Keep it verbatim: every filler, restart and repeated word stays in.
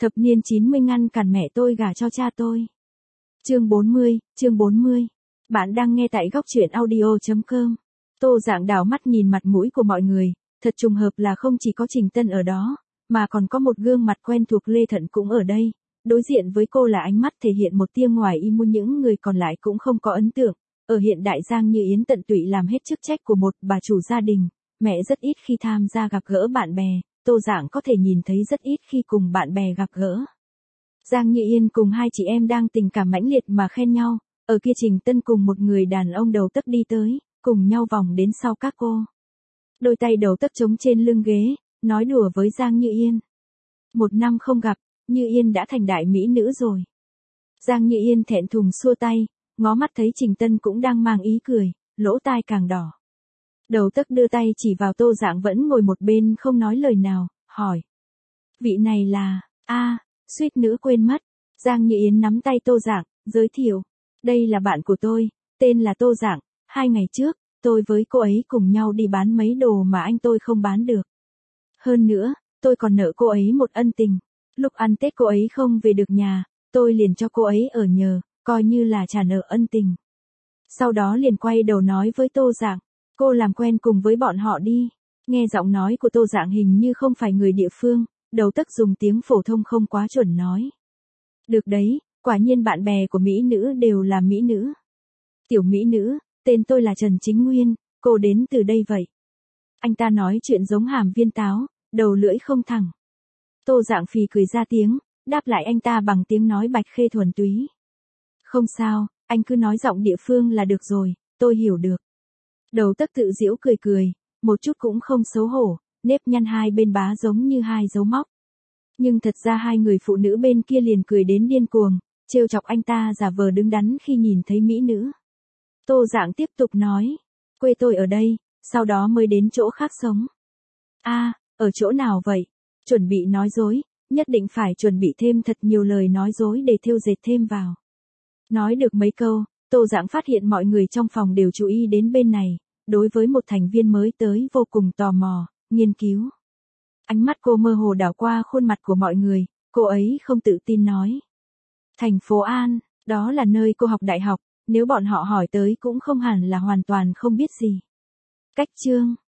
Thập niên chín mươi ngăn cản mẹ tôi gả cho cha tôi. Chương bốn mươi, chương bốn mươi. Bạn đang nghe tại góc truyện audio chấm com. Tô Dạng đảo mắt nhìn mặt mũi của mọi người, thật trùng hợp là không chỉ có Trình Tân ở đó, mà còn có một gương mặt quen thuộc Lê Thận cũng ở đây. Đối diện với cô là ánh mắt thể hiện một tia ngoài ý muốn, những người còn lại cũng không có ấn tượng. Ở hiện đại Giang Như Yên tận tụy làm hết chức trách của một bà chủ gia đình, mẹ rất ít khi tham gia gặp gỡ bạn bè, Tô Dạng có thể nhìn thấy rất ít khi cùng bạn bè gặp gỡ. Giang Như Yên cùng hai chị em đang tình cảm mãnh liệt mà khen nhau, ở kia Trình Tân cùng một người đàn ông đầu tấc đi tới, cùng nhau vòng đến sau các cô. Đôi tay đầu tấc chống trên lưng ghế, nói đùa với Giang Như Yên. Một năm không gặp, Như Yên đã thành đại mỹ nữ rồi. Giang Như Yên thẹn thùng xua tay, ngó mắt thấy Trình Tân cũng đang mang ý cười, lỗ tai càng đỏ. Đầu tấc đưa tay chỉ vào Tô Dạng vẫn ngồi một bên không nói lời nào, hỏi. Vị này là, a suýt nữa quên mất. Giang Như Yên nắm tay Tô Dạng, giới thiệu. Đây là bạn của tôi, tên là Tô Dạng, hai ngày trước, tôi với cô ấy cùng nhau đi bán mấy đồ mà anh tôi không bán được. Hơn nữa, tôi còn nợ cô ấy một ân tình. Lúc ăn Tết cô ấy không về được nhà, tôi liền cho cô ấy ở nhờ, coi như là trả nợ ân tình. Sau đó liền quay đầu nói với Tô Dạng, cô làm quen cùng với bọn họ đi. Nghe giọng nói của Tô Dạng hình như không phải người địa phương, đầu tấc dùng tiếng phổ thông không quá chuẩn nói. Được đấy, quả nhiên bạn bè của mỹ nữ đều là mỹ nữ. Tiểu mỹ nữ, tên tôi là Trần Chính Nguyên, cô đến từ đây vậy. Anh ta nói chuyện giống hàm viên táo, đầu lưỡi không thẳng. Tô Dạng phì cười ra tiếng, đáp lại anh ta bằng tiếng nói bạch khê thuần túy. Không sao, anh cứ nói giọng địa phương là được rồi, tôi hiểu được. Đầu tấc tự giễu cười cười, một chút cũng không xấu hổ, nếp nhăn hai bên bá giống như hai dấu móc. Nhưng thật ra hai người phụ nữ bên kia liền cười đến điên cuồng, trêu chọc anh ta giả vờ đứng đắn khi nhìn thấy mỹ nữ. Tô Dạng tiếp tục nói, quê tôi ở đây, sau đó mới đến chỗ khác sống. A, ở chỗ nào vậy? Chuẩn bị nói dối, nhất định phải chuẩn bị thêm thật nhiều lời nói dối để thêu dệt thêm vào. Nói được mấy câu, Tô Dạng phát hiện mọi người trong phòng đều chú ý đến bên này, đối với một thành viên mới tới vô cùng tò mò, nghiên cứu. Ánh mắt cô mơ hồ đảo qua khuôn mặt của mọi người, cô ấy không tự tin nói. Thành phố An, đó là nơi cô học đại học, nếu bọn họ hỏi tới cũng không hẳn là hoàn toàn không biết gì. Cách chương